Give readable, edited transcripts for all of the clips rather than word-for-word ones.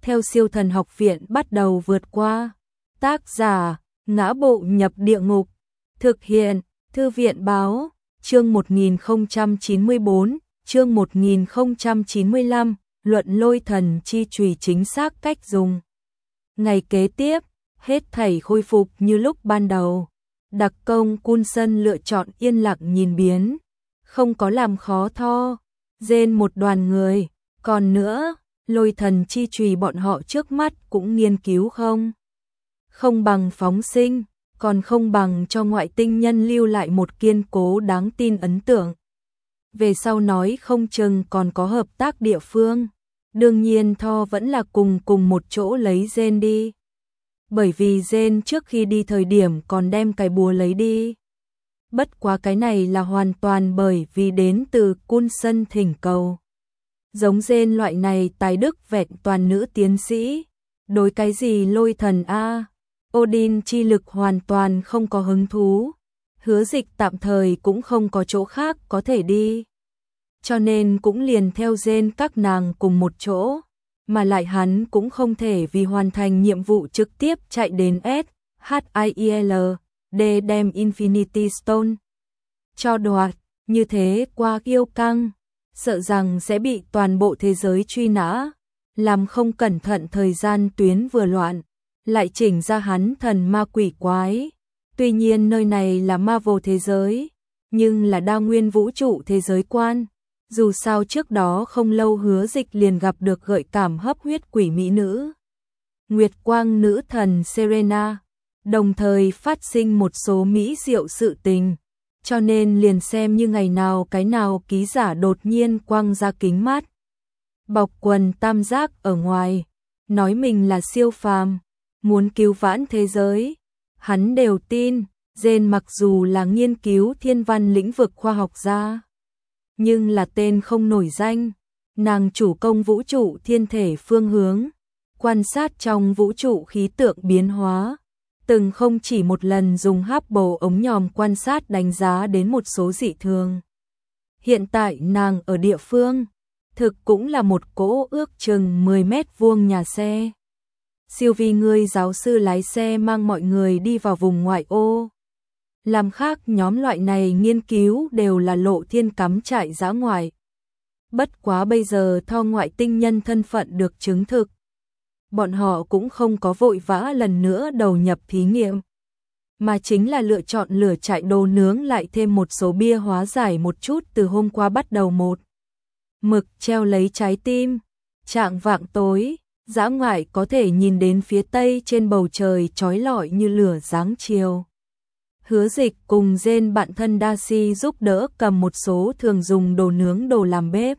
theo Siêu Thần Học Viện bắt đầu vượt qua. Tác giả: Ngã Bộ Nhập Địa Ngục. Thực hiện: Thư viện báo. Chương 1094, chương 1095, luận lôi thần chi chùy chính xác cách dùng. Ngày kế tiếp, hết thảy khôi phục như lúc ban đầu. Đặc công Cun Sân lựa chọn yên lặng nhìn biến, không có làm khó Tho, Jane một đoàn người. Còn nữa, lôi thần chi chùy bọn họ trước mắt cũng nghiên cứu không bằng phóng sinh, còn không bằng cho ngoại tinh nhân lưu lại một kiên cố đáng tin ấn tượng. Về sau nói không chừng còn có hợp tác địa phương. Đương nhiên Tho vẫn là cùng một chỗ lấy Jane đi. Bởi vì Jane trước khi đi thời điểm còn đem cái búa lấy đi. Bất quá cái này là hoàn toàn bởi vì đến từ Cun Sân thỉnh cầu. Giống Jane loại này tài đức vẹn toàn nữ tiến sĩ, đối cái gì lôi thần a, Odin chi lực hoàn toàn không có hứng thú. Hứa Dịch tạm thời cũng không có chỗ khác có thể đi, cho nên cũng liền theo Jane các nàng cùng một chỗ, mà lại hắn cũng không thể vì hoàn thành nhiệm vụ trực tiếp chạy đến SHIELD đem Infinity Stone cho đoạt, như thế quá kiêu căng, sợ rằng sẽ bị toàn bộ thế giới truy nã, làm không cẩn thận thời gian tuyến vừa loạn, lại chỉnh ra hắn thần ma quỷ quái. Tuy nhiên nơi này là Marvel thế giới, nhưng là đa nguyên vũ trụ thế giới quan. Dù sao trước đó không lâu Hứa Dịch liền gặp được gợi cảm hấp huyết quỷ mỹ nữ Nguyệt Quang nữ thần Serena, đồng thời phát sinh một số mỹ diệu sự tình, cho nên liền xem như ngày nào cái nào ký giả đột nhiên quăng ra kính mát, bọc quần tam giác ở ngoài, nói mình là siêu phàm, muốn cứu vãn thế giới, hắn đều tin. Jane mặc dù là nghiên cứu thiên văn lĩnh vực khoa học gia, nhưng là tên không nổi danh. Nàng chủ công vũ trụ thiên thể phương hướng, quan sát trong vũ trụ khí tượng biến hóa, từng không chỉ một lần dùng Hubble ống nhòm quan sát đánh giá đến một số dị thường. Hiện tại nàng ở địa phương thực cũng là một cỗ ước chừng 10 mét vuông nhà xe. Siêu vi ngươi giáo sư lái xe mang mọi người đi vào vùng ngoại ô. Làm khác nhóm loại này nghiên cứu đều là lộ thiên cắm trại dã ngoại. Bất quá bây giờ Tho ngoại tinh nhân thân phận được chứng thực, bọn họ cũng không có vội vã lần nữa đầu nhập thí nghiệm, mà chính là lựa chọn lửa trại đồ nướng lại thêm một số bia hóa giải một chút. Từ hôm qua bắt đầu một mực treo lấy trái tim. Chạng vạng tối, dã ngoại có thể nhìn đến phía tây trên bầu trời chói lọi như lửa giáng chiều. Hứa Dịch cùng Jane bạn thân Darcy giúp đỡ cầm một số thường dùng đồ nướng, đồ làm bếp,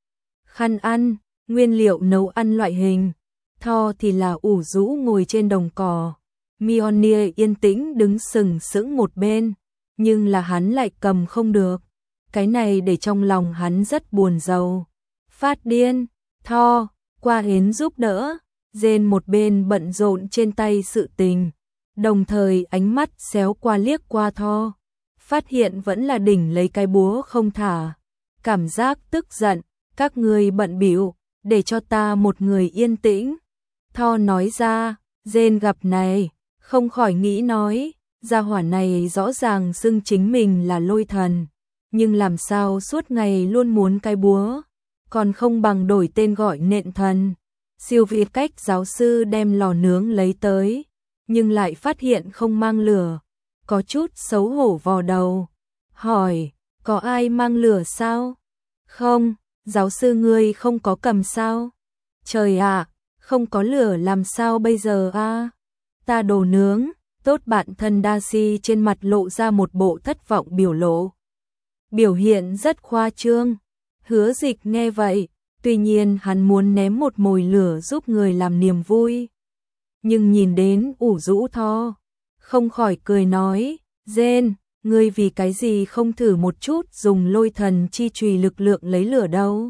khăn ăn, nguyên liệu nấu ăn loại hình. Tho thì là ủ rũ ngồi trên đồng cỏ, Mjolnir yên tĩnh đứng sừng sững một bên, nhưng là hắn lại cầm không được. Cái này để trong lòng hắn rất buồn rầu. Phát điên. Tho qua đến giúp đỡ, Jane một bên bận rộn trên tay sự tình, đồng thời ánh mắt xéo qua liếc qua Tho, phát hiện vẫn là đỉnh lấy cái búa không thả, cảm giác tức giận. Các ngươi bận bịu, để cho ta một người yên tĩnh. Tho nói ra. Jane gặp này, không khỏi nghĩ nói, gia hỏa này rõ ràng xưng chính mình là lôi thần, nhưng làm sao suốt ngày luôn muốn cái búa, còn không bằng đổi tên gọi nện thần. Siêu vi cách giáo sư đem lò nướng lấy tới, nhưng lại phát hiện không mang lửa, có chút xấu hổ vò đầu, hỏi, có ai mang lửa sao? Không, giáo sư ngươi không có cầm sao? Trời ạ, không có lửa làm sao bây giờ a? Ta đồ nướng. Tốt bạn thân Darcy trên mặt lộ ra một bộ thất vọng biểu lộ, biểu hiện rất khoa trương. Hứa Dịch nghe vậy, tuy nhiên hắn muốn ném một mồi lửa giúp người làm niềm vui, nhưng nhìn đến ủ rũ Tho, không khỏi cười nói, Jane, ngươi vì cái gì không thử một chút dùng lôi thần chi chùy lực lượng lấy lửa đâu?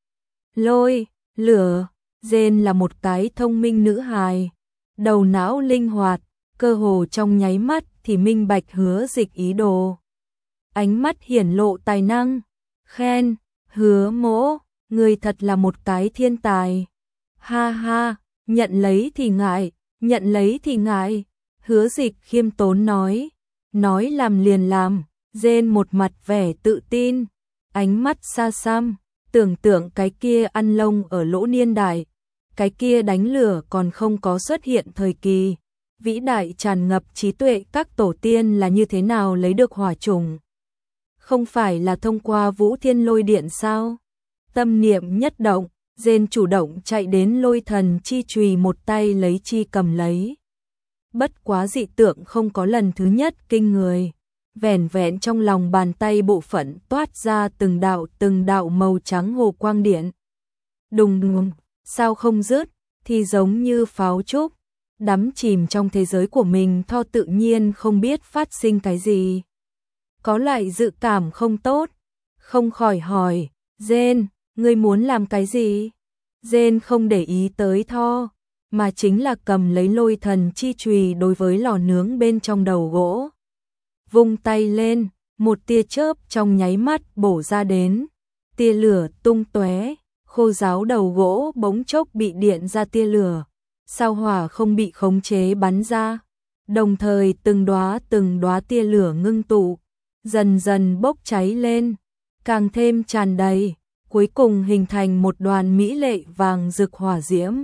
Lôi, lửa. Jane là một cái thông minh nữ hài, đầu não linh hoạt, cơ hồ trong nháy mắt thì minh bạch Hứa Dịch ý đồ. Ánh mắt hiển lộ tài năng, khen, Hứa mỗ, ngươi thật là một cái thiên tài. Ha ha, Nhận lấy thì ngại, nhận lấy thì ngại. Hứa Dịch khiêm tốn nói làm liền làm. Jane một mặt vẻ tự tin, ánh mắt xa xăm, tưởng tượng cái kia ăn lông ở lỗ niên đại, cái kia đánh lửa còn không có xuất hiện thời kỳ, vĩ đại tràn ngập trí tuệ các tổ tiên là như thế nào lấy được hỏa trùng. Không phải là thông qua Vũ Thiên Lôi Điện sao? Tâm niệm nhất động, Jane chủ động chạy đến Lôi Thần chi chùy một tay lấy chi cầm lấy. Bất quá dị tượng không có lần thứ nhất kinh người. Vẻn vẹn trong lòng bàn tay bộ phận toát ra từng đạo màu trắng hồ quang điện. Đùng đùng, sao không dứt, thì giống như pháo trúc, đắm chìm trong thế giới của mình Tho tự nhiên không biết phát sinh cái gì. Có loại dự cảm không tốt, không khỏi hỏi, Jane, ngươi muốn làm cái gì? Jane không để ý tới Tho, mà chính là cầm lấy Lôi Thần chi chùy đối với lò nướng bên trong đầu gỗ. Vung tay lên, một tia chớp trong nháy mắt bổ ra đến, tia lửa tung tóe, khô ráo đầu gỗ bỗng chốc bị điện ra tia lửa, sao hỏa không bị khống chế bắn ra, đồng thời từng đóa tia lửa ngưng tụ, dần dần bốc cháy lên, càng thêm tràn đầy, cuối cùng hình thành một đoàn mỹ lệ vàng rực hỏa diễm.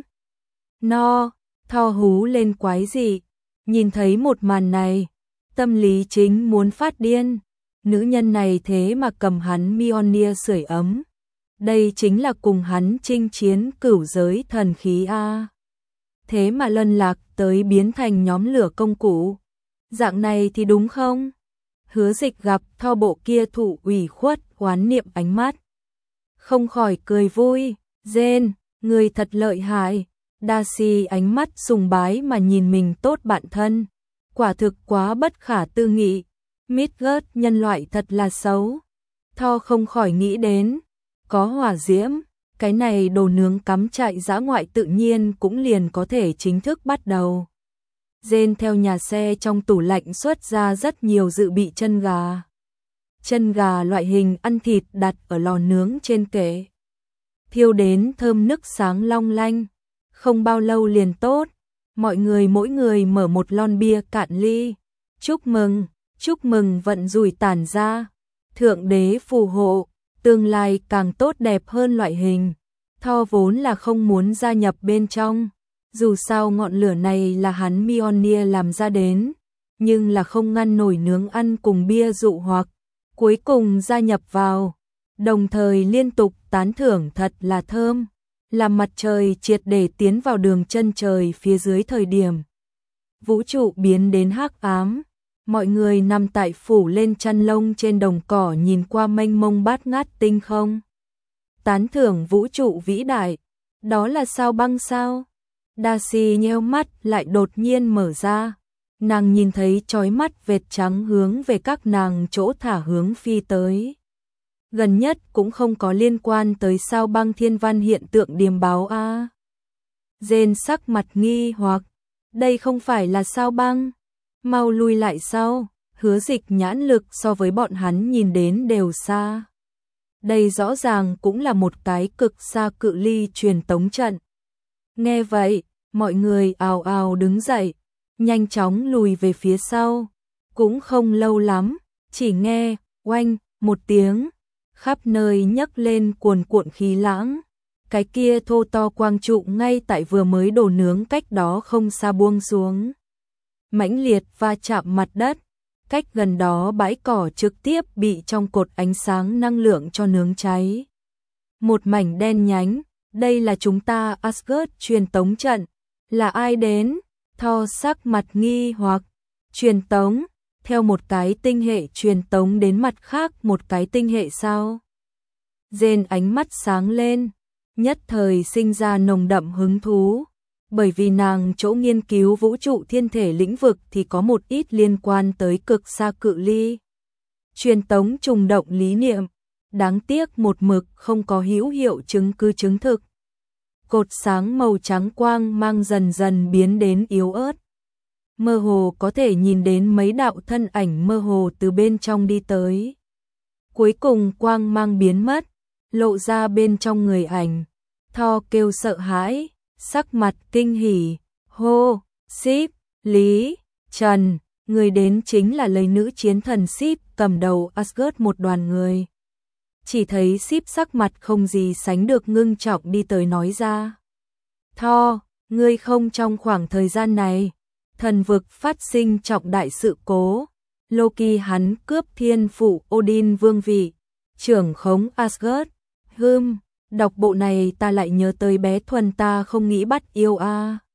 Tho hú lên quái dị, nhìn thấy một màn này, tâm lý chính muốn phát điên, nữ nhân này thế mà cầm hắn Mjolnir sưởi ấm. Đây chính là cùng hắn chinh chiến cửu giới thần khí a. Thế mà lân lạc tới biến thành nhóm lửa công cụ. Dạng này thì đúng không? Hứa Dịch gặp Tho bộ kia thụ ủy khuất oán niệm ánh mắt, không khỏi cười vui, Jane, người thật lợi hại. Darcy ánh mắt sùng bái mà nhìn mình tốt bạn thân, quả thực quá bất khả tư nghị. Midgard nhân loại thật là xấu. Tho không khỏi nghĩ đến, có hỏa diễm, cái này đồ nướng cắm trại dã ngoại tự nhiên cũng liền có thể chính thức bắt đầu. Jane theo nhà xe trong tủ lạnh xuất ra rất nhiều dự bị chân gà. Chân gà loại hình ăn thịt đặt ở lò nướng trên kệ, thiêu đến thơm nức sáng long lanh, không bao lâu liền tốt. Mọi người mỗi người mở một lon bia cạn ly. Chúc mừng vận rủi tản ra. Thượng đế phù hộ, tương lai càng tốt đẹp hơn loại hình. Tho vốn là không muốn gia nhập bên trong. Dù sao ngọn lửa này là hắn Mjolnir làm ra đến, nhưng là không ngăn nổi nướng ăn cùng bia dụ hoặc. Cuối cùng gia nhập vào, đồng thời liên tục tán thưởng thật là thơm. Làm mặt trời triệt để tiến vào đường chân trời phía dưới thời điểm vũ trụ biến đến hắc ám, mọi người nằm tại phủ lên chăn lông trên đồng cỏ nhìn qua mênh mông bát ngát tinh không. Tán thưởng vũ trụ vĩ đại, đó là sao băng sao? Darcy nheo mắt lại đột nhiên mở ra, nàng nhìn thấy chói mắt vệt trắng hướng về các nàng chỗ thả hướng phi tới. Gần nhất cũng không có liên quan tới sao băng thiên văn hiện tượng điềm báo a. Jane sắc mặt nghi hoặc, đây không phải là sao băng, mau lui lại sau. Hứa Dịch nhãn lực so với bọn hắn nhìn đến đều xa. Đây rõ ràng cũng là một cái cực xa cự ly truyền tống trận. Nghe vậy, mọi người ào ào đứng dậy, nhanh chóng lùi về phía sau. Cũng không lâu lắm, chỉ nghe oanh một tiếng, khắp nơi nhấc lên cuồn cuộn khí lãng. Cái kia thô to quang trụ ngay tại vừa mới đổ nướng cách đó không xa buông xuống, mãnh liệt va chạm mặt đất. Cách gần đó bãi cỏ trực tiếp bị trong cột ánh sáng năng lượng cho nướng cháy. Một mảnh đen nhánh, đây là chúng ta Asgard truyền tống trận. Là ai đến? Tho sắc mặt nghi hoặc. Truyền tống, theo một cái tinh hệ truyền tống đến mặt khác một cái tinh hệ sao? Jane ánh mắt sáng lên, nhất thời sinh ra nồng đậm hứng thú. Bởi vì nàng chỗ nghiên cứu vũ trụ thiên thể lĩnh vực thì có một ít liên quan tới cực xa cự ly. Truyền tống trùng động lý niệm, đáng tiếc một mực không có hữu hiệu chứng cứ chứng thực. Cột sáng màu trắng quang mang dần dần biến đến yếu ớt. Mơ hồ có thể nhìn đến mấy đạo thân ảnh mơ hồ từ bên trong đi tới. Cuối cùng quang mang biến mất, lộ ra bên trong người ảnh. Tho kêu sợ hãi, sắc mặt kinh hỉ, hô, Sif, Lý, Trần, người đến chính là lấy nữ chiến thần Sif cầm đầu Asgard một đoàn người. Chỉ thấy Sif sắc mặt không gì sánh được ngưng trọng đi tới nói ra. Thor, ngươi không trong khoảng thời gian này, thần vực phát sinh trọng đại sự cố. Loki hắn cướp thiên phụ Odin vương vị, trưởng khống Asgard. Đọc bộ này ta lại nhớ tới bé Thuần ta không nghĩ bắt yêu a.